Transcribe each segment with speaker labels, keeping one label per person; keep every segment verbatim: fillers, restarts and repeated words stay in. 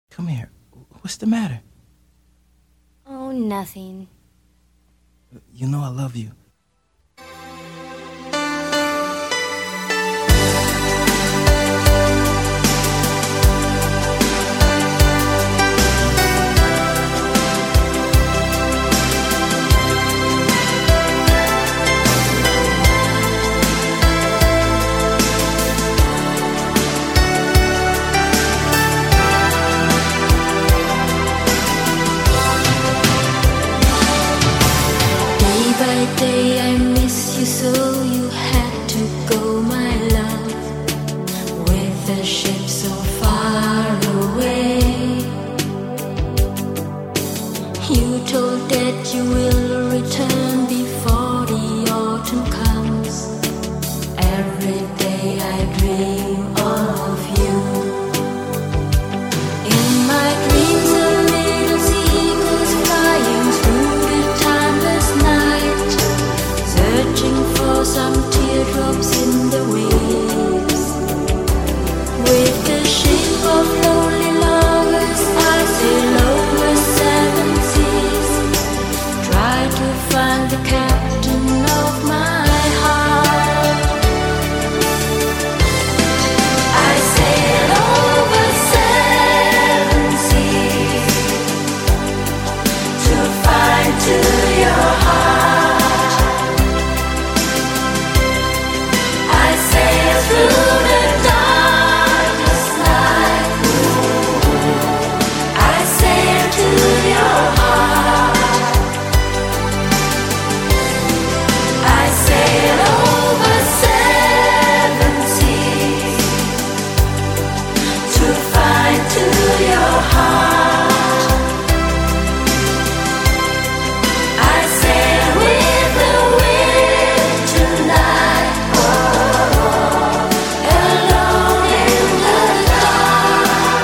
Speaker 1: Come here. What's the matter?
Speaker 2: Oh, nothing.
Speaker 1: You know I love you.
Speaker 3: Day I miss you, so you had to go, my love, with the ship so far away. You told that you will return before the autumn comes. Every day I dream of you. In my dreams a little sea goes flying through the timeless night, searching for some teardrops in the waves. With the ship of lonely lovers I sail over seven seas, try to find the captain of my heart. I sail over seven seas to find to your heart. I sail through the darkest night. I sail to your heart. I sail over seven seas to find to your heart. I sail with the wind tonight, alone in the dark.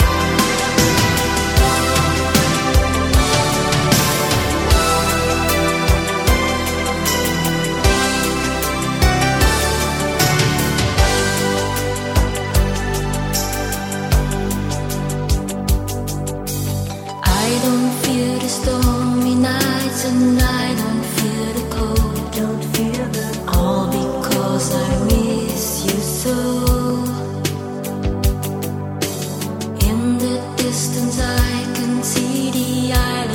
Speaker 3: I don't fear the stormy nights, and I don't fear the cold. Don't fear the cold. All because I miss you so. In the distance I can see the island